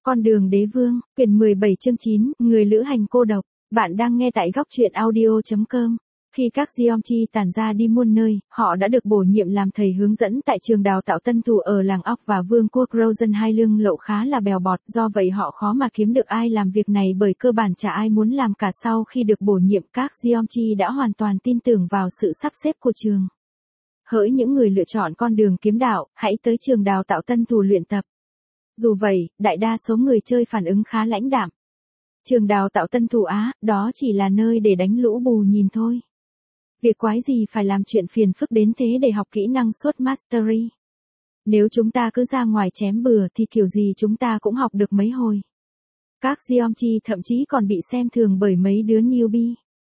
Con đường đế vương, quyển 17 chương 9, người lữ hành cô độc. Bạn đang nghe tại góc truyện audio.com. Khi các Jeonchi tản ra đi muôn nơi, họ đã được bổ nhiệm làm thầy hướng dẫn tại trường đào tạo tân thủ ở làng óc và vương quốc Rosen. Hai lương lậu khá là bèo bọt, do vậy họ khó mà kiếm được ai làm việc này bởi cơ bản chả ai muốn làm cả. Sau khi được bổ nhiệm, các Jeonchi đã hoàn toàn tin tưởng vào sự sắp xếp của trường. Hỡi những người lựa chọn con đường kiếm đạo, hãy tới trường đào tạo tân thủ luyện tập. Dù vậy, đại đa số người chơi phản ứng khá lãnh đạm. Trường đào tạo tân thủ á, đó chỉ là nơi để đánh lũ bù nhìn thôi. Việc quái gì phải làm chuyện phiền phức đến thế để học kỹ năng SWOT Mastery. Nếu chúng ta cứ ra ngoài chém bừa thì kiểu gì chúng ta cũng học được mấy hồi. Các Jeonchi thậm chí còn bị xem thường bởi mấy đứa newbie.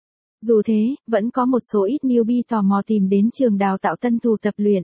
Dù thế, vẫn có một số ít newbie tò mò tìm đến trường đào tạo tân thủ tập luyện.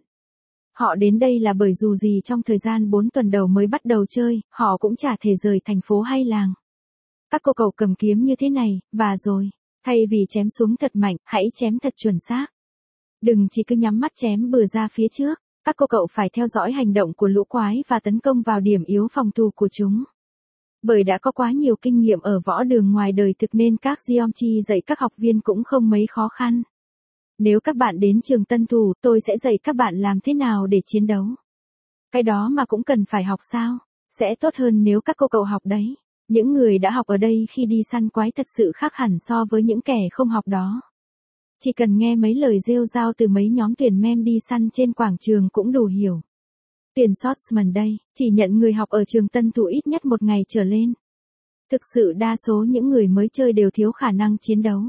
Họ đến đây là bởi dù gì trong thời gian 4 tuần đầu mới bắt đầu chơi, họ cũng chả thể rời thành phố hay làng. Các cô cậu cầm kiếm như thế này, và rồi, thay vì chém xuống thật mạnh, hãy chém thật chuẩn xác. Đừng chỉ cứ nhắm mắt chém bừa ra phía trước, các cô cậu phải theo dõi hành động của lũ quái và tấn công vào điểm yếu phòng thủ của chúng. Bởi đã có quá nhiều kinh nghiệm ở võ đường ngoài đời thực nên các Jeonchi dạy các học viên cũng không mấy khó khăn. Nếu các bạn đến trường tân thủ, tôi sẽ dạy các bạn làm thế nào để chiến đấu. Cái đó mà cũng cần phải học sao? Sẽ tốt hơn nếu các cô cậu học đấy. Những người đã học ở đây khi đi săn quái thật sự khác hẳn so với những kẻ không học đó. Chỉ cần nghe mấy lời rêu rao từ mấy nhóm tuyển mem đi săn trên quảng trường cũng đủ hiểu. Tuyển swordsman đây, chỉ nhận người học ở trường tân thủ ít nhất 1 ngày trở lên. Thực sự đa số những người mới chơi đều thiếu khả năng chiến đấu.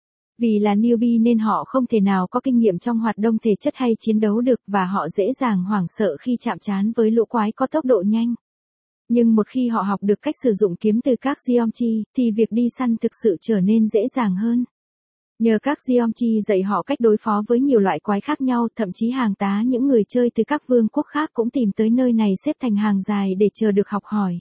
Vì là newbie nên họ không thể nào có kinh nghiệm trong hoạt động thể chất hay chiến đấu được và họ dễ dàng hoảng sợ khi chạm trán với lũ quái có tốc độ nhanh. Nhưng một khi họ học được cách sử dụng kiếm từ các Jeonchi, thì việc đi săn thực sự trở nên dễ dàng hơn. Nhờ các Jeonchi dạy họ cách đối phó với nhiều loại quái khác nhau, thậm chí hàng tá những người chơi từ các vương quốc khác cũng tìm tới nơi này xếp thành hàng dài để chờ được học hỏi.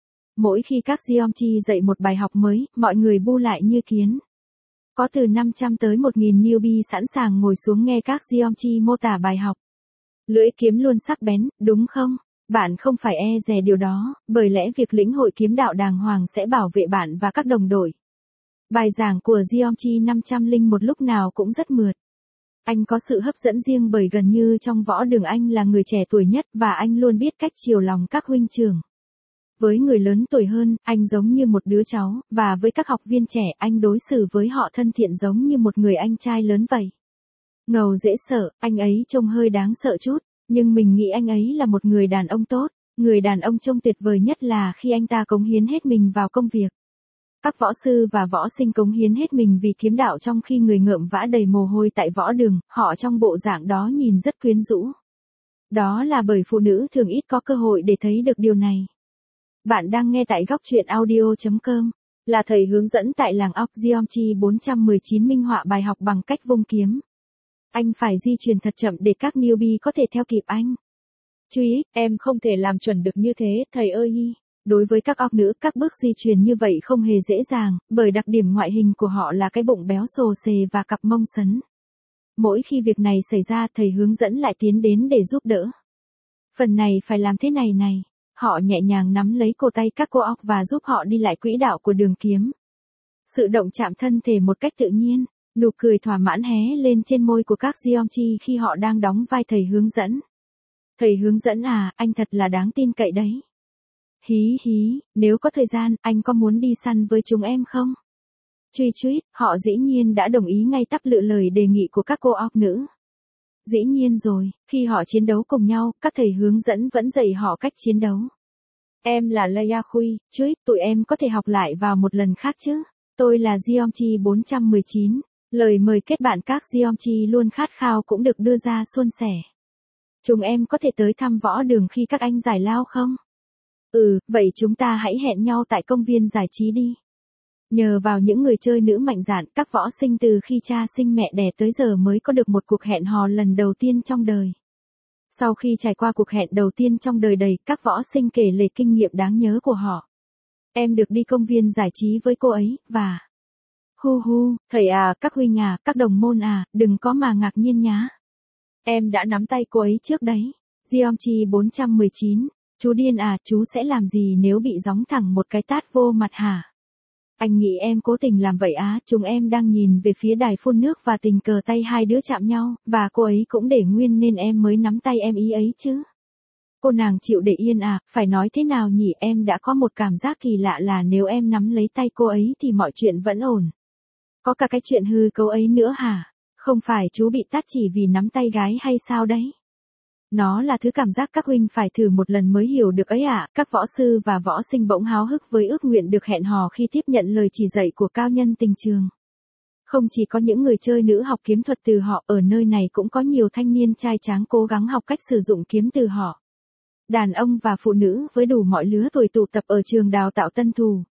Mỗi khi các Jeonchi dạy một bài học mới, mọi người bu lại như kiến. Có từ 500 tới 1.000 newbie sẵn sàng ngồi xuống nghe các Jeonchi mô tả bài học. Lưỡi kiếm luôn sắc bén, đúng không? Bạn không phải e dè điều đó, bởi lẽ việc lĩnh hội kiếm đạo đàng hoàng sẽ bảo vệ bạn và các đồng đội. Bài giảng của Jeonchi 501 lúc nào cũng rất mượt. Anh có sự hấp dẫn riêng bởi gần như trong võ đường anh là người trẻ tuổi nhất và anh luôn biết cách chiều lòng các huynh trưởng. Với người lớn tuổi hơn, anh giống như một đứa cháu, và với các học viên trẻ, anh đối xử với họ thân thiện giống như một người anh trai lớn vậy. Ngầu dễ sợ, anh ấy trông hơi đáng sợ chút, nhưng mình nghĩ anh ấy là một người đàn ông tốt. Người đàn ông trông tuyệt vời nhất là khi anh ta cống hiến hết mình vào công việc. Các võ sư và võ sinh cống hiến hết mình vì kiếm đạo trong khi người ngợm vã đầy mồ hôi tại võ đường, họ trong bộ dạng đó nhìn rất quyến rũ. Đó là bởi phụ nữ thường ít có cơ hội để thấy được điều này. Bạn đang nghe tại góc truyện audio.com, là thầy hướng dẫn tại làng óc Jeonchi 419 minh họa bài học bằng cách vung kiếm. Anh phải di chuyển thật chậm để các newbie có thể theo kịp anh. Chú ý, em không thể làm chuẩn được như thế, thầy ơi. Đối với các óc nữ, các bước di chuyển như vậy không hề dễ dàng, bởi đặc điểm ngoại hình của họ là cái bụng béo xồ xề và cặp mông sấn. Mỗi khi việc này xảy ra, thầy hướng dẫn lại tiến đến để giúp đỡ. Phần này phải làm thế này này. Họ nhẹ nhàng nắm lấy cổ tay các cô óc và giúp họ đi lại quỹ đạo của đường kiếm. Sự động chạm thân thể một cách tự nhiên, nụ cười thỏa mãn hé lên trên môi của các Jeonchi khi họ đang đóng vai thầy hướng dẫn. Thầy hướng dẫn à, anh thật là đáng tin cậy đấy. Hí hí, nếu có thời gian, anh có muốn đi săn với chúng em không? Truy truýt, họ dĩ nhiên đã đồng ý ngay tắp lự lời đề nghị của các cô óc nữ. Dĩ nhiên rồi, khi họ chiến đấu cùng nhau, các thầy hướng dẫn vẫn dạy họ cách chiến đấu. Em là Leia Khui, truýt, tụi em có thể học lại vào một lần khác chứ? Tôi là Jeonchi 419. Lời mời kết bạn các Jeonchi luôn khát khao cũng được đưa ra suôn sẻ. Chúng em có thể tới thăm võ đường khi các anh giải lao không? Vậy chúng ta hãy hẹn nhau tại công viên giải trí đi. Nhờ vào những người chơi nữ mạnh dạn, các võ sinh từ khi cha sinh mẹ đẻ tới giờ mới có được một cuộc hẹn hò lần đầu tiên trong đời. Sau khi trải qua cuộc hẹn đầu tiên trong đời đầy, các võ sinh kể lể kinh nghiệm đáng nhớ của họ. Em được đi công viên giải trí với cô ấy, và... thầy à, các huynh à, các đồng môn à, đừng có mà ngạc nhiên nhá. Em đã nắm tay cô ấy trước đấy. Jeonchi 419. Chú điên à, chú sẽ làm gì nếu bị gióng thẳng một cái tát vô mặt hả? Anh nghĩ em cố tình làm vậy á, chúng em đang nhìn về phía đài phun nước và tình cờ tay hai đứa chạm nhau, và cô ấy cũng để nguyên nên em mới nắm tay em ý ấy chứ. Cô nàng chịu để yên à, phải nói thế nào nhỉ, em đã có một cảm giác kỳ lạ là nếu em nắm lấy tay cô ấy thì mọi chuyện vẫn ổn. Có cả cái chuyện hư cấu ấy nữa hả? Không phải chú bị tát chỉ vì nắm tay gái hay sao đấy? Nó là thứ cảm giác các huynh phải thử một lần mới hiểu được ấy ạ. Các võ sư và võ sinh bỗng háo hức với ước nguyện được hẹn hò khi tiếp nhận lời chỉ dạy của cao nhân tình trường. Không chỉ có những người chơi nữ học kiếm thuật từ họ, ở nơi này cũng có nhiều thanh niên trai tráng cố gắng học cách sử dụng kiếm từ họ. Đàn ông và phụ nữ với đủ mọi lứa tuổi tụ tập ở trường đào tạo tân thù.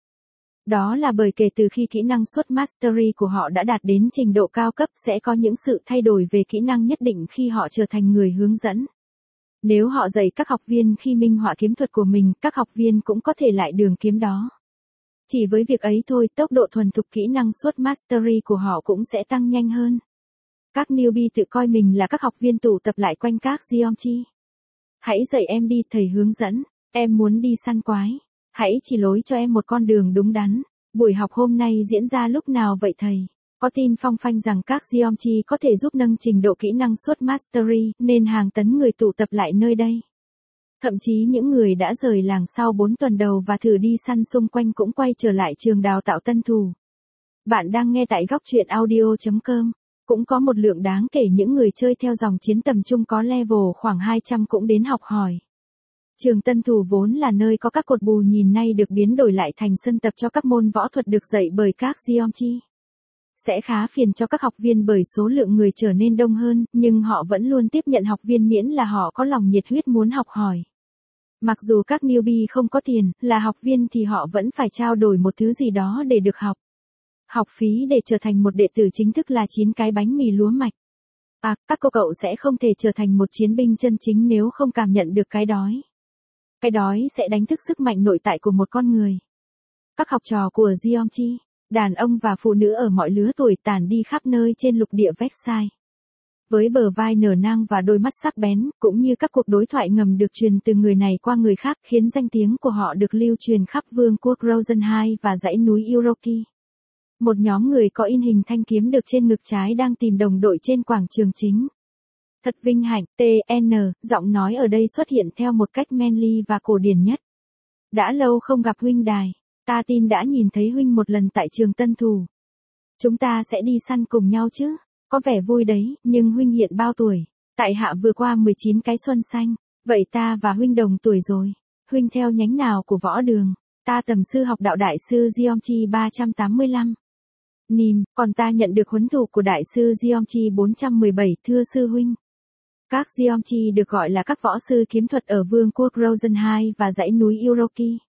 Đó là bởi kể từ khi kỹ năng SWOT Mastery của họ đã đạt đến trình độ cao cấp sẽ có những sự thay đổi về kỹ năng nhất định khi họ trở thành người hướng dẫn. Nếu họ dạy các học viên khi minh họa kiếm thuật của mình, các học viên cũng có thể lại đường kiếm đó. Chỉ với việc ấy thôi, tốc độ thuần thục kỹ năng SWOT Mastery của họ cũng sẽ tăng nhanh hơn. Các newbie tự coi mình là các học viên tụ tập lại quanh các geometry. Hãy dạy em đi, thầy hướng dẫn. Em muốn đi săn quái. Hãy chỉ lối cho em một con đường đúng đắn. Buổi học hôm nay diễn ra lúc nào vậy thầy? Có tin phong phanh rằng các geometry có thể giúp nâng trình độ kỹ năng SWOT Mastery, nên hàng tấn người tụ tập lại nơi đây. Thậm chí những người đã rời làng sau 4 tuần đầu và thử đi săn xung quanh cũng quay trở lại trường đào tạo tân thù. Bạn đang nghe tại góc truyện audio.com. Cũng có một lượng đáng kể những người chơi theo dòng chiến tầm trung có level khoảng 200 cũng đến học hỏi. Trường Tân Thù vốn là nơi có các cột bù nhìn nay được biến đổi lại thành sân tập cho các môn võ thuật được dạy bởi các geometry. Sẽ khá phiền cho các học viên bởi số lượng người trở nên đông hơn, nhưng họ vẫn luôn tiếp nhận học viên miễn là họ có lòng nhiệt huyết muốn học hỏi. Mặc dù các newbie không có tiền, là học viên thì họ vẫn phải trao đổi một thứ gì đó để được học. Học phí để trở thành một đệ tử chính thức là 9 cái bánh mì lúa mạch. À, các cô cậu sẽ không thể trở thành một chiến binh chân chính nếu không cảm nhận được cái đói. Cái đói sẽ đánh thức sức mạnh nội tại của một con người. Các học trò của geometry, đàn ông và phụ nữ ở mọi lứa tuổi tản đi khắp nơi trên lục địa Versailles. Với bờ vai nở nang và đôi mắt sắc bén, cũng như các cuộc đối thoại ngầm được truyền từ người này qua người khác khiến danh tiếng của họ được lưu truyền khắp vương quốc Rosenheim và dãy núi Uroki. Một nhóm người có in hình thanh kiếm được trên ngực trái đang tìm đồng đội trên quảng trường chính. Thật vinh hạnh, TN, giọng nói ở đây xuất hiện theo một cách manly và cổ điển nhất. Đã lâu không gặp huynh đài, ta tin đã nhìn thấy huynh một lần tại trường Tân Thù. Chúng ta sẽ đi săn cùng nhau chứ, có vẻ vui đấy, nhưng huynh hiện bao tuổi? Tại hạ vừa qua 19 cái xuân xanh, vậy ta và huynh đồng tuổi rồi. Huynh theo nhánh nào của võ đường? Ta tầm sư học đạo đại sư Geometry 385. Nìm, còn ta nhận được huấn thụ của đại sư Geometry 417, thưa sư huynh. Các geometry được gọi là các võ sư kiếm thuật ở vương quốc Rosenheim và dãy núi Uroki.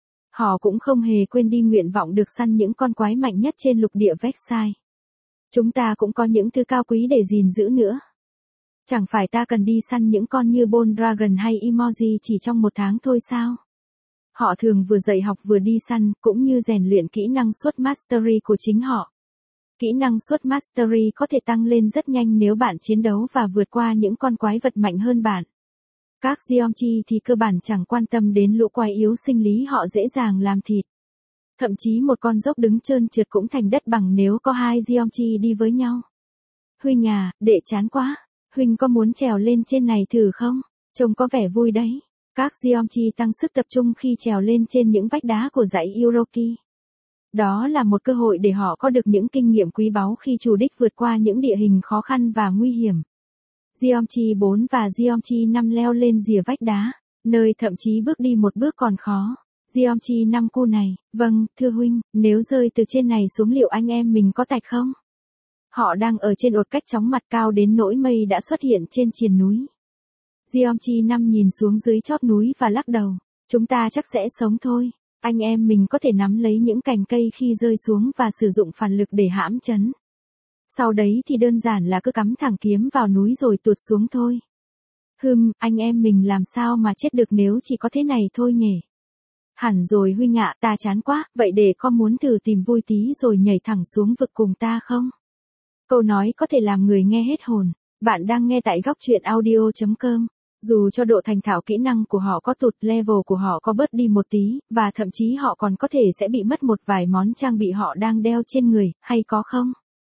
Họ cũng không hề quên đi nguyện vọng được săn những con quái mạnh nhất trên lục địa Versailles. Chúng ta cũng có những thứ cao quý để gìn giữ nữa. Chẳng phải ta cần đi săn những con như Bone Dragon hay Emoji chỉ trong 1 tháng thôi sao? Họ thường vừa dạy học vừa đi săn, cũng như rèn luyện kỹ năng SWOT Mastery của chính họ. Kỹ năng SWOT Mastery có thể tăng lên rất nhanh nếu bạn chiến đấu và vượt qua những con quái vật mạnh hơn bạn. Các geometry thì cơ bản chẳng quan tâm đến lũ quái yếu sinh lý họ dễ dàng làm thịt. Thậm chí một con dốc đứng trơn trượt cũng thành đất bằng nếu có 2 geometry đi với nhau. Huynh à, đệ chán quá. Huynh có muốn trèo lên trên này thử không? Trông có vẻ vui đấy. Các geometry tăng sức tập trung khi trèo lên trên những vách đá của dãy Uroki. Đó là một cơ hội để họ có được những kinh nghiệm quý báu khi chủ đích vượt qua những địa hình khó khăn và nguy hiểm. Geometry 4 và Geometry 5 leo lên rìa vách đá, nơi thậm chí bước đi một bước còn khó. Geometry 5 cu này, vâng, thưa huynh, nếu rơi từ trên này xuống liệu anh em mình có tạch không? Họ đang ở trên ột cách chóng mặt cao đến nỗi mây đã xuất hiện trên triền núi. Geometry 5 nhìn xuống dưới chót núi và lắc đầu. Chúng ta chắc sẽ sống thôi. Anh em mình có thể nắm lấy những cành cây khi rơi xuống và sử dụng phản lực để hãm chấn. Sau đấy thì đơn giản là cứ cắm thẳng kiếm vào núi rồi tuột xuống thôi. Anh em mình làm sao mà chết được nếu chỉ có thế này thôi nhỉ? Hẳn rồi huynh ạ, ta chán quá, vậy để con muốn thử tìm vui tí rồi nhảy thẳng xuống vực cùng ta không? Câu nói có thể làm người nghe hết hồn. Bạn đang nghe tại góc truyện audio.com. Dù cho độ thành thạo kỹ năng của họ có tụt, level của họ có bớt đi một tí, và thậm chí họ còn có thể sẽ bị mất một vài món trang bị họ đang đeo trên người, hay có không?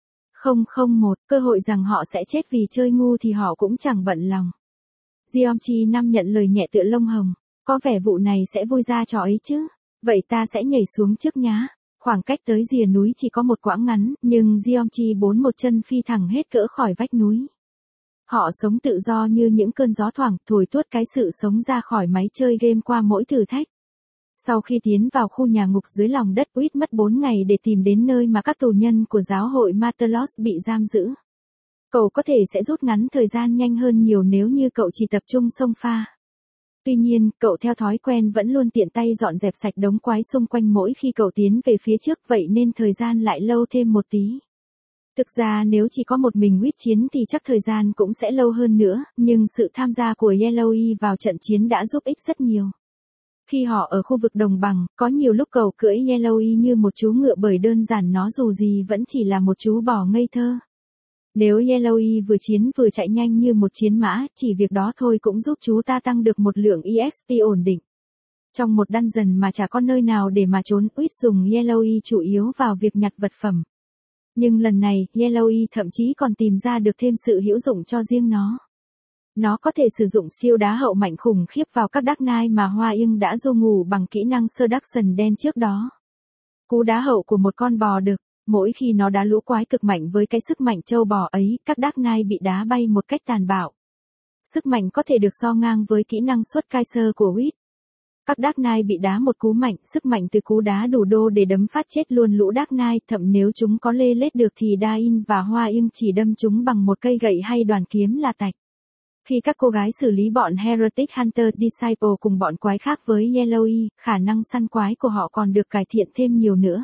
001, cơ hội rằng họ sẽ chết vì chơi ngu thì họ cũng chẳng bận lòng. Jeomchi Nam nhận lời nhẹ tựa lông hồng, có vẻ vụ này sẽ vui ra trò ấy chứ. Vậy ta sẽ nhảy xuống trước nhá. Khoảng cách tới rìa núi chỉ có một quãng ngắn, nhưng Jeomchi bốn một chân phi thẳng hết cỡ khỏi vách núi. Họ sống tự do như những cơn gió thoảng, thổi tuốt cái sự sống ra khỏi máy chơi game qua mỗi thử thách. Sau khi tiến vào khu nhà ngục dưới lòng đất, Uýt mất 4 ngày để tìm đến nơi mà các tù nhân của giáo hội Martelos bị giam giữ. Cậu có thể sẽ rút ngắn thời gian nhanh hơn nhiều nếu như cậu chỉ tập trung xông pha. Tuy nhiên, cậu theo thói quen vẫn luôn tiện tay dọn dẹp sạch đống quái xung quanh mỗi khi cậu tiến về phía trước, vậy nên thời gian lại lâu thêm một tí. Thực ra nếu chỉ có một mình Uýt chiến thì chắc thời gian cũng sẽ lâu hơn nữa, nhưng sự tham gia của Yellowy vào trận chiến đã giúp ích rất nhiều. Khi họ ở khu vực đồng bằng, có nhiều lúc cậu cưỡi Yellowy như một chú ngựa bởi đơn giản nó dù gì vẫn chỉ là một chú bò ngây thơ. Nếu Yellowy vừa chiến vừa chạy nhanh như một chiến mã, chỉ việc đó thôi cũng giúp chú ta tăng được một lượng EXP ổn định. Trong một dungeon mà chả có nơi nào để mà trốn, Uýt dùng Yellowy chủ yếu vào việc nhặt vật phẩm. Nhưng lần này, Yellowy thậm chí còn tìm ra được thêm sự hữu dụng cho riêng nó. Nó có thể sử dụng skill đá hậu mạnh khủng khiếp vào các Dark Knight mà Hoa Yên đã du ngủ bằng kỹ năng Seduction đen trước đó. Cú đá hậu của một con bò đực, mỗi khi nó đá lũ quái cực mạnh với cái sức mạnh trâu bò ấy, các Dark Knight bị đá bay một cách tàn bạo. Sức mạnh có thể được so ngang với kỹ năng xuất Kaiser của Uýt. Các Dark Knight bị đá một cú mạnh, sức mạnh từ cú đá đủ đô để đấm phát chết luôn lũ Dark Knight, thậm nếu chúng có lê lết được thì Dain và Hoa Yên chỉ đâm chúng bằng một cây gậy hay đoàn kiếm là tạch. Khi các cô gái xử lý bọn Heretic Hunter Disciple cùng bọn quái khác với Yellowy, khả năng săn quái của họ còn được cải thiện thêm nhiều nữa.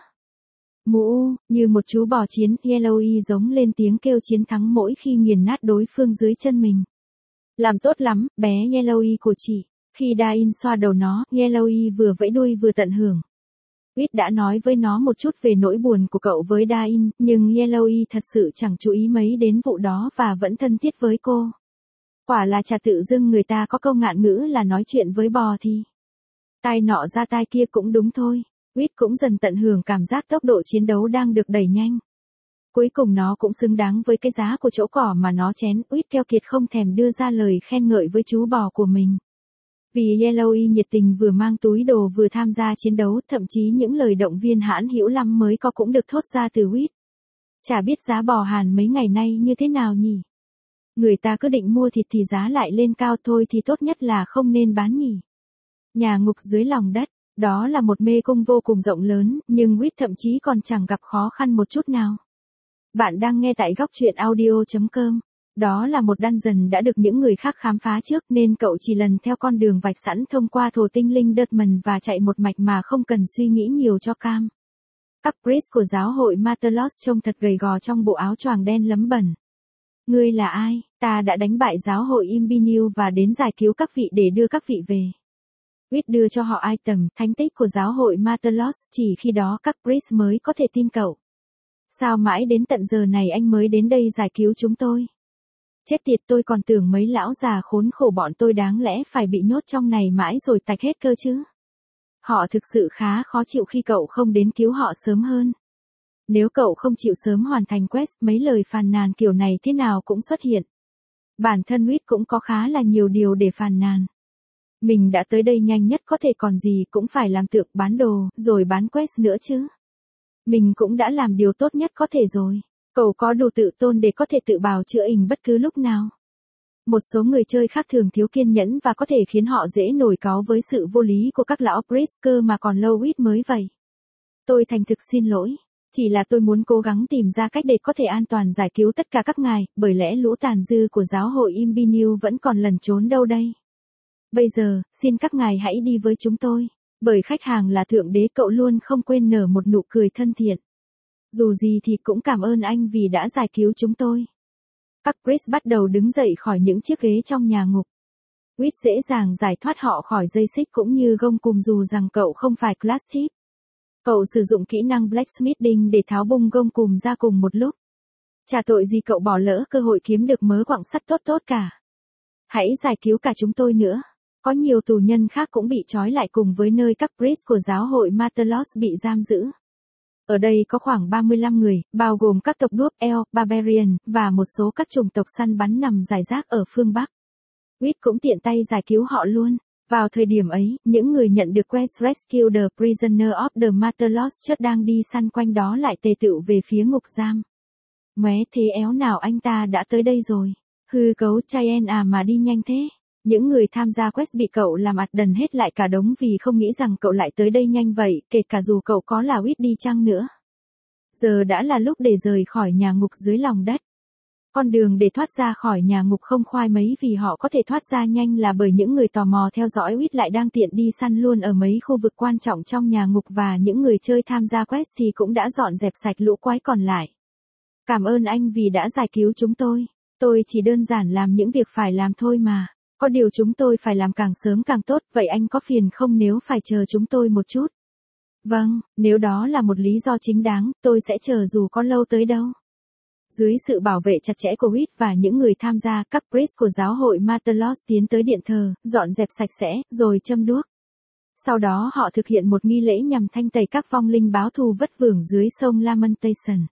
Mũ, như một chú bò chiến, Yellowy giống lên tiếng kêu chiến thắng mỗi khi nghiền nát đối phương dưới chân mình. Làm tốt lắm, bé Yellowy của chị. Khi Dain xoa đầu nó, Yellowy vừa vẫy đuôi vừa tận hưởng. Uýt đã nói với nó một chút về nỗi buồn của cậu với Dain, nhưng Yellowy thật sự chẳng chú ý mấy đến vụ đó và vẫn thân thiết với cô. Quả là chả tự dưng người ta có câu ngạn ngữ là nói chuyện với bò thì tai nọ ra tai kia cũng đúng thôi. Uýt cũng dần tận hưởng cảm giác tốc độ chiến đấu đang được đẩy nhanh. Cuối cùng nó cũng xứng đáng với cái giá của chỗ cỏ mà nó chén. Uýt keo kiệt không thèm đưa ra lời khen ngợi với chú bò của mình. Vì Yellowy nhiệt tình vừa mang túi đồ vừa tham gia chiến đấu, thậm chí những lời động viên hãn hữu lắm mới có cũng được thốt ra từ Uýt. Chả biết giá bò Hàn mấy ngày nay như thế nào nhỉ? Người ta cứ định mua thịt thì giá lại lên cao thôi thì tốt nhất là không nên bán nhỉ. Nhà ngục dưới lòng đất, đó là một mê cung vô cùng rộng lớn, nhưng Uýt thậm chí còn chẳng gặp khó khăn một chút nào. Bạn đang nghe tại góc truyện audio.com. Đó là một dungeon đã được những người khác khám phá trước nên cậu chỉ lần theo con đường vạch sẵn thông qua thổ tinh linh Dirtman và chạy một mạch mà không cần suy nghĩ nhiều cho cam. Các priest của giáo hội Martelos trông thật gầy gò trong bộ áo choàng đen lấm bẩn. Ngươi là ai? Ta đã đánh bại giáo hội Imbiniu và đến giải cứu các vị để đưa các vị về. Uýt đưa cho họ item, thánh tích của giáo hội Martelos, chỉ khi đó các priest mới có thể tin cậu. Sao mãi đến tận giờ này anh mới đến đây giải cứu chúng tôi? Chết tiệt, tôi còn tưởng mấy lão già khốn khổ bọn tôi đáng lẽ phải bị nhốt trong này mãi rồi tạch hết cơ chứ. Họ thực sự khá khó chịu khi cậu không đến cứu họ sớm hơn. Nếu cậu không chịu sớm hoàn thành quest, mấy lời phàn nàn kiểu này thế nào cũng xuất hiện. Bản thân Uýt cũng có khá là nhiều điều để phàn nàn. Mình đã tới đây nhanh nhất có thể còn gì cũng phải làm tượng bán đồ, rồi bán quest nữa chứ. Mình cũng đã làm điều tốt nhất có thể rồi. Cậu có đủ tự tôn để có thể tự bào chữa ình bất cứ lúc nào. Một số người chơi khác thường thiếu kiên nhẫn và có thể khiến họ dễ nổi cáu với sự vô lý của các lão priest cơ mà còn lâu Uýt mới vậy. Tôi thành thực xin lỗi. Chỉ là tôi muốn cố gắng tìm ra cách để có thể an toàn giải cứu tất cả các ngài, bởi lẽ lũ tàn dư của giáo hội Imbiniu vẫn còn lẩn trốn đâu đây. Bây giờ, xin các ngài hãy đi với chúng tôi. Bởi khách hàng là thượng đế, cậu luôn không quên nở một nụ cười thân thiện. Dù gì thì cũng cảm ơn anh vì đã giải cứu chúng tôi. Các priest bắt đầu đứng dậy khỏi những chiếc ghế trong nhà ngục. Uýt dễ dàng giải thoát họ khỏi dây xích cũng như gông cùm dù rằng cậu không phải class thief. Cậu sử dụng kỹ năng blacksmithing để tháo bung gông cùm ra cùng một lúc. Chả tội gì cậu bỏ lỡ cơ hội kiếm được mớ quặng sắt tốt tốt cả. Hãy giải cứu cả chúng tôi nữa. Có nhiều tù nhân khác cũng bị trói lại cùng với nơi các priest của giáo hội Martelos bị giam giữ. Ở đây có khoảng 35 người, bao gồm các tộc đuốc El, Barbarian, và một số các chủng tộc săn bắn nằm rải rác ở phương Bắc. Reed cũng tiện tay giải cứu họ luôn. Vào thời điểm ấy, những người nhận được quest Rescue the Prisoner of the Martelos chợt đang đi săn quanh đó lại tề tựu về phía ngục giam. Mé thế éo nào anh ta đã tới đây rồi. Hư cấu Cheyenne à mà đi nhanh thế. Những người tham gia quest bị cậu làm ạt đần hết lại cả đống vì không nghĩ rằng cậu lại tới đây nhanh vậy, kể cả dù cậu có là Reed đi chăng nữa. Giờ đã là lúc để rời khỏi nhà ngục dưới lòng đất. Con đường để thoát ra khỏi nhà ngục không khoai mấy vì họ có thể thoát ra nhanh là bởi những người tò mò theo dõi Reed lại đang tiện đi săn luôn ở mấy khu vực quan trọng trong nhà ngục và những người chơi tham gia quest thì cũng đã dọn dẹp sạch lũ quái còn lại. Cảm ơn anh vì đã giải cứu chúng tôi. Tôi chỉ đơn giản làm những việc phải làm thôi mà. Có điều chúng tôi phải làm càng sớm càng tốt, vậy anh có phiền không nếu phải chờ chúng tôi một chút? Vâng, nếu đó là một lý do chính đáng, tôi sẽ chờ dù có lâu tới đâu. Dưới sự bảo vệ chặt chẽ của Reed và những người tham gia, các priest của giáo hội Martelos tiến tới điện thờ, dọn dẹp sạch sẽ, rồi châm đuốc. Sau đó họ thực hiện một nghi lễ nhằm thanh tẩy các vong linh báo thù vất vưởng dưới sông Lamentation.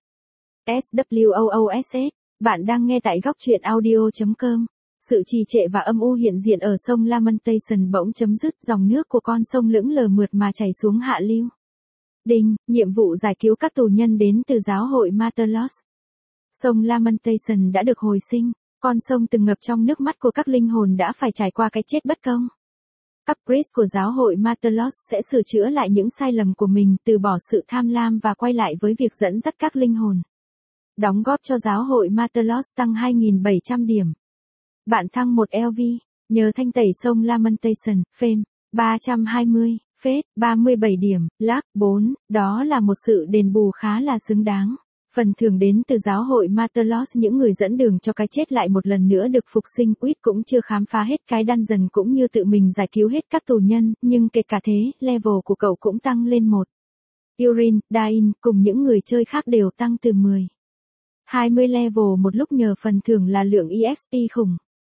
SWOOSS, bạn đang nghe tại góc truyện audio.com. Sự trì trệ và âm u hiện diện ở sông Lamentation bỗng chấm dứt, dòng nước của con sông lững lờ mượt mà chảy xuống hạ lưu. Đinh, nhiệm vụ giải cứu các tù nhân đến từ giáo hội Martelos. Sông Lamentation đã được hồi sinh, con sông từng ngập trong nước mắt của các linh hồn đã phải trải qua cái chết bất công. Các priest của giáo hội Martelos sẽ sửa chữa lại những sai lầm của mình, từ bỏ sự tham lam và quay lại với việc dẫn dắt các linh hồn. Đóng góp cho giáo hội Martelos tăng 2.700 điểm. Bạn thăng 1 LV, nhờ thanh tẩy sông Lamentation, Fame, 320, Phết, 37 điểm, Lag, 4, đó là một sự đền bù khá là xứng đáng. Phần thưởng đến từ giáo hội Martelos, những người dẫn đường cho cái chết lại một lần nữa được phục sinh. Reed cũng chưa khám phá hết cái dungeon cũng như tự mình giải cứu hết các tù nhân, nhưng kể cả thế, level của cậu cũng tăng lên 1. Urin, Dain, cùng những người chơi khác đều tăng từ 10. 20 level một lúc nhờ phần thưởng là lượng EXP khủng.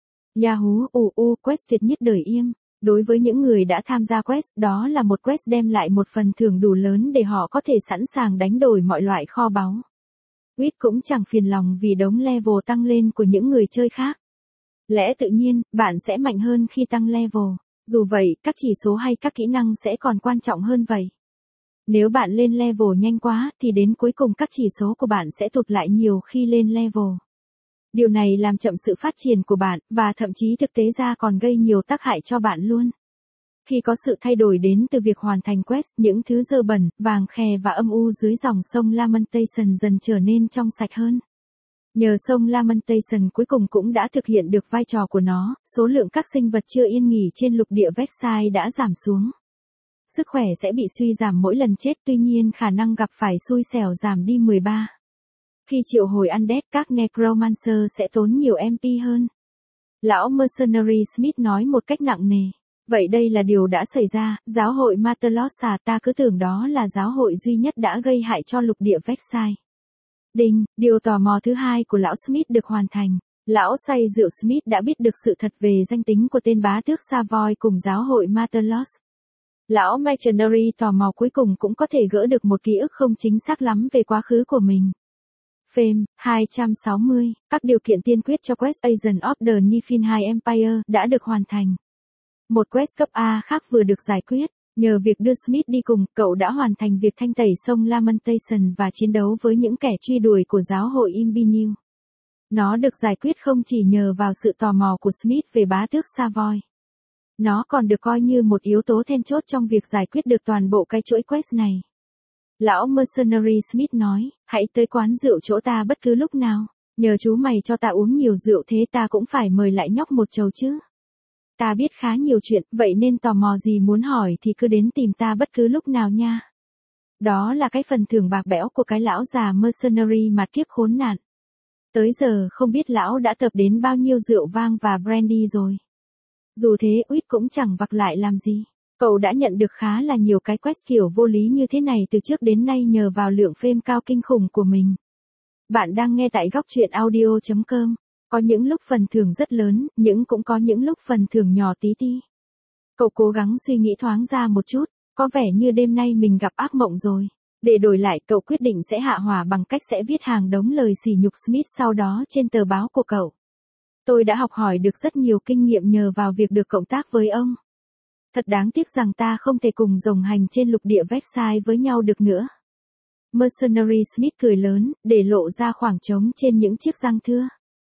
Yahoo, quest tuyệt nhất đời im. Đối với những người đã tham gia quest, đó là một quest đem lại một phần thưởng đủ lớn để họ có thể sẵn sàng đánh đổi mọi loại kho báu. Reed cũng chẳng phiền lòng vì đống level tăng lên của những người chơi khác. Lẽ tự nhiên, bạn sẽ mạnh hơn khi tăng level. Dù vậy, các chỉ số hay các kỹ năng sẽ còn quan trọng hơn vậy. Nếu bạn lên level nhanh quá, thì đến cuối cùng các chỉ số của bạn sẽ tụt lại nhiều khi lên level. Điều này làm chậm sự phát triển của bạn, và thậm chí thực tế ra còn gây nhiều tác hại cho bạn luôn. Khi có sự thay đổi đến từ việc hoàn thành quest, những thứ dơ bẩn, vàng khè và âm u dưới dòng sông Lamentation dần trở nên trong sạch hơn. Nhờ sông Lamentation cuối cùng cũng đã thực hiện được vai trò của nó, số lượng các sinh vật chưa yên nghỉ trên lục địa Versailles đã giảm xuống. Sức khỏe sẽ bị suy giảm mỗi lần chết, tuy nhiên khả năng gặp phải xui xẻo giảm đi 13. Khi triệu hồi undead, các necromancer sẽ tốn nhiều MP hơn. Lão Mercenary Smith nói một cách nặng nề. Vậy đây là điều đã xảy ra, giáo hội Martelos à, ta cứ tưởng đó là giáo hội duy nhất đã gây hại cho lục địa Versailles. Đinh, điều tò mò thứ hai của lão Smith được hoàn thành. Lão say rượu Smith đã biết được sự thật về danh tính của tên bá tước Savoy cùng giáo hội Martelos. Lão Mercenary tò mò cuối cùng cũng có thể gỡ được một ký ức không chính xác lắm về quá khứ của mình. Fame, 260, các điều kiện tiên quyết cho quest Agent of the Niflheim Empire đã được hoàn thành. Một quest cấp A khác vừa được giải quyết, nhờ việc đưa Smith đi cùng, cậu đã hoàn thành việc thanh tẩy sông Lamentation và chiến đấu với những kẻ truy đuổi của giáo hội Imbinu. Nó được giải quyết không chỉ nhờ vào sự tò mò của Smith về bá tước Savoy. Nó còn được coi như một yếu tố then chốt trong việc giải quyết được toàn bộ cái chuỗi quest này. Lão Mercenary Smith nói, hãy tới quán rượu chỗ ta bất cứ lúc nào. Nhờ chú mày cho ta uống nhiều rượu thế ta cũng phải mời lại nhóc một chầu chứ. Ta biết khá nhiều chuyện, vậy nên tò mò gì muốn hỏi thì cứ đến tìm ta bất cứ lúc nào nha. Đó là cái phần thưởng bạc bẽo của cái lão già Mercenary mặt kiếp khốn nạn. Tới giờ không biết lão đã tập đến bao nhiêu rượu vang và brandy rồi. Dù thế, Reed cũng chẳng vặc lại làm gì. Cậu đã nhận được khá là nhiều cái quest kiểu vô lý như thế này từ trước đến nay nhờ vào lượng fame cao kinh khủng của mình. Bạn đang nghe tại góc truyện audio.com. Có những lúc phần thưởng rất lớn, nhưng cũng có những lúc phần thưởng nhỏ tí ti. Cậu cố gắng suy nghĩ thoáng ra một chút, có vẻ như đêm nay mình gặp ác mộng rồi. Để đổi lại, cậu quyết định sẽ hạ hỏa bằng cách sẽ viết hàng đống lời sỉ nhục Smith sau đó trên tờ báo của cậu. Tôi đã học hỏi được rất nhiều kinh nghiệm nhờ vào việc được cộng tác với ông. Thật đáng tiếc rằng ta không thể cùng đồng hành trên lục địa Versailles với nhau được nữa. Mercenary Smith cười lớn, để lộ ra khoảng trống trên những chiếc răng thưa.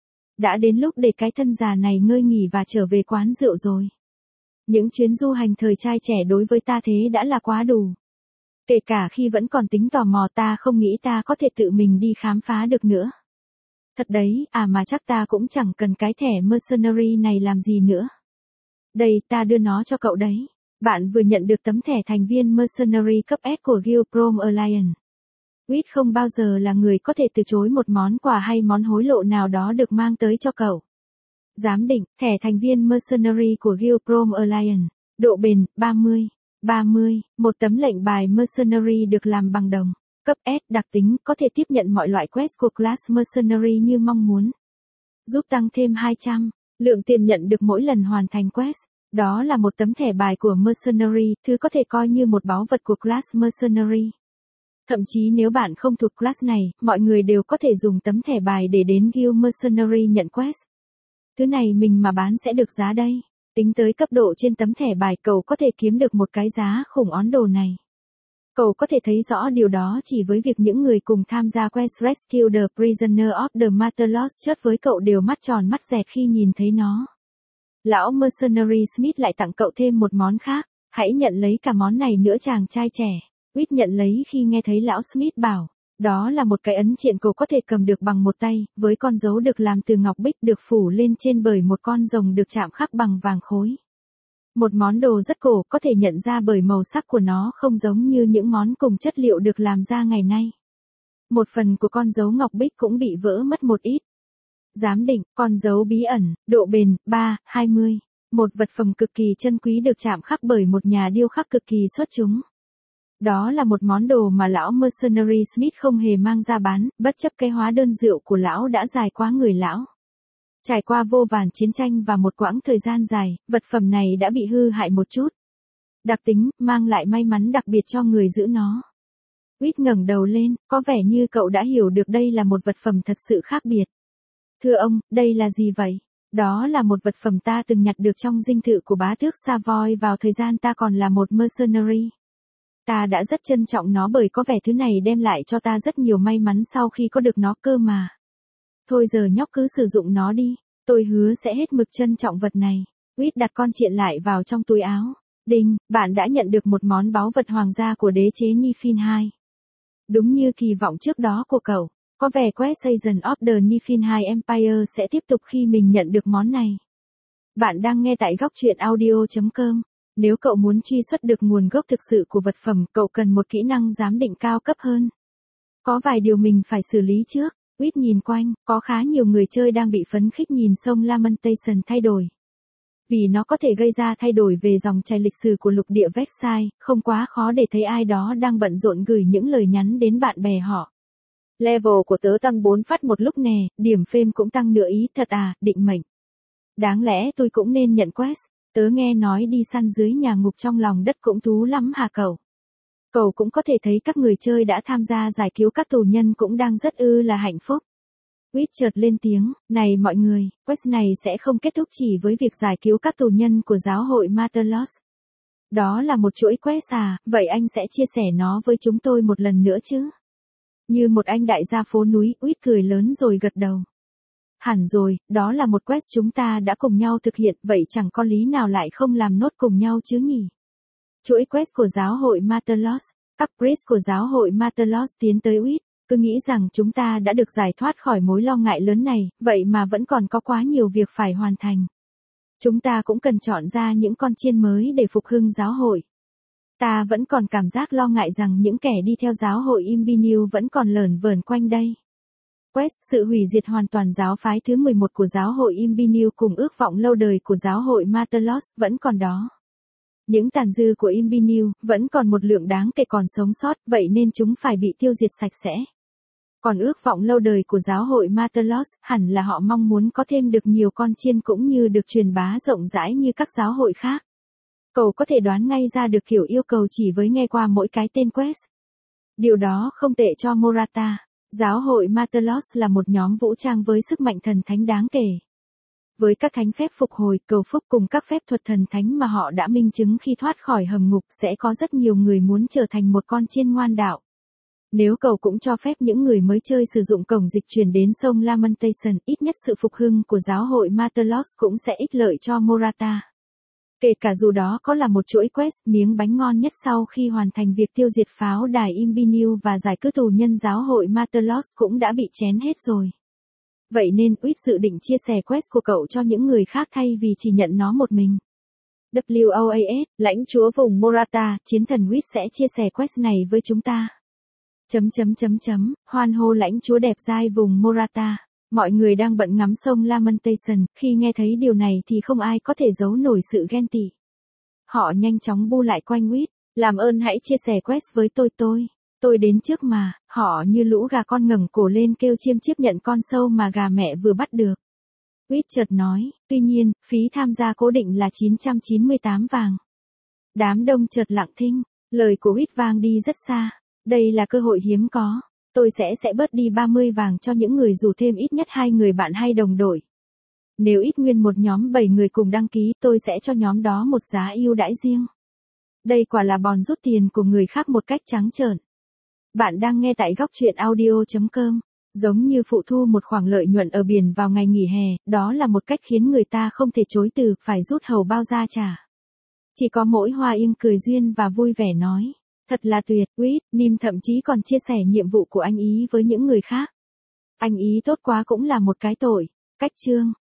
Đã đến lúc để cái thân già này ngơi nghỉ và trở về quán rượu rồi. Những chuyến du hành thời trai trẻ đối với ta thế đã là quá đủ. Kể cả khi vẫn còn tính tò mò, ta không nghĩ ta có thể tự mình đi khám phá được nữa. Thật đấy, mà chắc ta cũng chẳng cần cái thẻ Mercenary này làm gì nữa. Đây, ta đưa nó cho cậu đấy. Bạn vừa nhận được tấm thẻ thành viên Mercenary cấp S của Guild Prom Alliance. Whit không bao giờ là người có thể từ chối một món quà hay món hối lộ nào đó được mang tới cho cậu. Giám định, thẻ thành viên Mercenary của Guild Prom Alliance. Độ bền, 30. 30. Một tấm lệnh bài Mercenary được làm bằng đồng. Cấp S, đặc tính, có thể tiếp nhận mọi loại quest của class Mercenary như mong muốn. Giúp tăng thêm 200. Lượng tiền nhận được mỗi lần hoàn thành quest. Đó là một tấm thẻ bài của Mercenary, thứ có thể coi như một báu vật của class Mercenary. Thậm chí nếu bạn không thuộc class này, mọi người đều có thể dùng tấm thẻ bài để đến Guild Mercenary nhận quest. Thứ này mình mà bán sẽ được giá đây. Tính tới cấp độ trên tấm thẻ bài, cậu có thể kiếm được một cái giá khủng ón đồ này. Cậu có thể thấy rõ điều đó chỉ với việc những người cùng tham gia quest Rescue the Prisoner of the Martyrs Church với cậu đều mắt tròn mắt dẹt khi nhìn thấy nó. Lão Mercenary Smith lại tặng cậu thêm một món khác. Hãy nhận lấy cả món này nữa chàng trai trẻ. Whit nhận lấy khi nghe thấy lão Smith bảo. Đó là một cái ấn triện cậu có thể cầm được bằng một tay, với con dấu được làm từ ngọc bích được phủ lên trên bởi một con rồng được chạm khắc bằng vàng khối. Một món đồ rất cổ, có thể nhận ra bởi màu sắc của nó không giống như những món cùng chất liệu được làm ra ngày nay. Một phần của con dấu ngọc bích cũng bị vỡ mất một ít. Giám định, con dấu bí ẩn, độ bền, 3, 20. Một vật phẩm cực kỳ chân quý được chạm khắc bởi một nhà điêu khắc cực kỳ xuất chúng. Đó là một món đồ mà lão Mercenary Smith không hề mang ra bán, bất chấp cái hóa đơn rượu của lão đã dài quá người lão. Trải qua vô vàn chiến tranh và một quãng thời gian dài, vật phẩm này đã bị hư hại một chút. Đặc tính, mang lại may mắn đặc biệt cho người giữ nó. Whit ngẩng đầu lên, có vẻ như cậu đã hiểu được đây là một vật phẩm thật sự khác biệt. Thưa ông, đây là gì vậy? Đó là một vật phẩm ta từng nhặt được trong dinh thự của bá tước Savoy vào thời gian ta còn là một mercenary. Ta đã rất trân trọng nó bởi có vẻ thứ này đem lại cho ta rất nhiều may mắn sau khi có được nó cơ mà. Thôi giờ nhóc cứ sử dụng nó đi, tôi hứa sẽ hết mực trân trọng vật này. Whit đặt con triện lại vào trong túi áo. Đinh, bạn đã nhận được một món báu vật hoàng gia của đế chế Niflheim II. Đúng như kỳ vọng trước đó của cậu, có vẻ quest Season of the Niflheim II Empire sẽ tiếp tục khi mình nhận được món này. Bạn đang nghe tại góc truyện audio.com. Nếu cậu muốn truy xuất được nguồn gốc thực sự của vật phẩm, cậu cần một kỹ năng giám định cao cấp hơn. Có vài điều mình phải xử lý trước. Whit nhìn quanh, có khá nhiều người chơi đang bị phấn khích nhìn sông Lamentation thay đổi. Vì nó có thể gây ra thay đổi về dòng chảy lịch sử của lục địa Versailles, không quá khó để thấy ai đó đang bận rộn gửi những lời nhắn đến bạn bè họ. Level của tớ tăng 4 phát một lúc nè, điểm fame cũng tăng nửa ý, thật à, định mệnh. Đáng lẽ tôi cũng nên nhận quest, tớ nghe nói đi săn dưới nhà ngục trong lòng đất cũng thú lắm hả cậu? Cậu cũng có thể thấy các người chơi đã tham gia giải cứu các tù nhân cũng đang rất là hạnh phúc. Whit chợt lên tiếng, này mọi người, quest này sẽ không kết thúc chỉ với việc giải cứu các tù nhân của giáo hội Martyrs. Đó là một chuỗi quest à, vậy anh sẽ chia sẻ nó với chúng tôi một lần nữa chứ? Như một anh đại gia phố núi, Whit cười lớn rồi gật đầu. Hẳn rồi, đó là một quest chúng ta đã cùng nhau thực hiện, vậy chẳng có lý nào lại không làm nốt cùng nhau chứ nhỉ? Chuỗi quest của giáo hội Martyrs, các priest của giáo hội Martyrs tiến tới Whit, cứ nghĩ rằng chúng ta đã được giải thoát khỏi mối lo ngại lớn này, vậy mà vẫn còn có quá nhiều việc phải hoàn thành. Chúng ta cũng cần chọn ra những con chiên mới để phục hưng giáo hội. Ta vẫn còn cảm giác lo ngại rằng những kẻ đi theo giáo hội Imbinil vẫn còn lởn vởn quanh đây. Quest, sự hủy diệt hoàn toàn giáo phái thứ 11 của giáo hội Imbinil cùng ước vọng lâu đời của giáo hội Martyrs vẫn còn đó. Những tàn dư của Imbinil vẫn còn một lượng đáng kể còn sống sót, vậy nên chúng phải bị tiêu diệt sạch sẽ. Còn ước vọng lâu đời của giáo hội Martelos hẳn là họ mong muốn có thêm được nhiều con chiên cũng như được truyền bá rộng rãi như các giáo hội khác. Cậu có thể đoán ngay ra được kiểu yêu cầu chỉ với nghe qua mỗi cái tên quest. Điều đó không tệ cho Morata. Giáo hội Martelos là một nhóm vũ trang với sức mạnh thần thánh đáng kể. Với các thánh phép phục hồi, cầu phúc cùng các phép thuật thần thánh mà họ đã minh chứng khi thoát khỏi hầm ngục, sẽ có rất nhiều người muốn trở thành một con chiên ngoan đạo. Nếu cậu cũng cho phép những người mới chơi sử dụng cổng dịch chuyển đến sông Lamentation, ít nhất sự phục hưng của giáo hội Martelos cũng sẽ ích lợi cho Morata. Kể cả dù đó có là một chuỗi quest, miếng bánh ngon nhất sau khi hoàn thành việc tiêu diệt pháo đài Imbiniu và giải cứu tù nhân giáo hội Martelos cũng đã bị chén hết rồi. Vậy nên Uyết dự định chia sẻ quest của cậu cho những người khác thay vì chỉ nhận nó một mình. WOAS, lãnh chúa vùng Morata, chiến thần Uyết sẽ chia sẻ quest này với chúng ta. Hoan hô lãnh chúa đẹp dai vùng Morata. Mọi người đang bận ngắm sông Lamentation, khi nghe thấy điều này thì không ai có thể giấu nổi sự ghen tị. Họ nhanh chóng bu lại quanh Uyết, làm ơn hãy chia sẻ quest với tôi đến trước mà. Họ như lũ gà con ngẩng cổ lên kêu chiêm chiếp nhận con sâu mà gà mẹ vừa bắt được. Uyết chợt nói, tuy nhiên, phí tham gia cố định là 998 vàng. Đám đông chợt lặng thinh, lời của Uyết vang đi rất xa. Đây là cơ hội hiếm có. Tôi sẽ bớt đi 30 vàng cho những người rủ thêm ít nhất 2 người bạn hay đồng đội. Nếu ít nguyên một nhóm 7 người cùng đăng ký, tôi sẽ cho nhóm đó một giá ưu đãi riêng. Đây quả là bòn rút tiền của người khác một cách trắng trợn. Bạn đang nghe tại góc truyện audio.com. Giống như phụ thu một khoản lợi nhuận ở biển vào ngày nghỉ hè, đó là một cách khiến người ta không thể chối từ, phải rút hầu bao ra trả. Chỉ có mỗi Hoa Yên cười duyên và vui vẻ nói. Thật là tuyệt, Uyết, Nim thậm chí còn chia sẻ nhiệm vụ của anh ý với những người khác. Anh ý tốt quá cũng là một cái tội. Cách chương.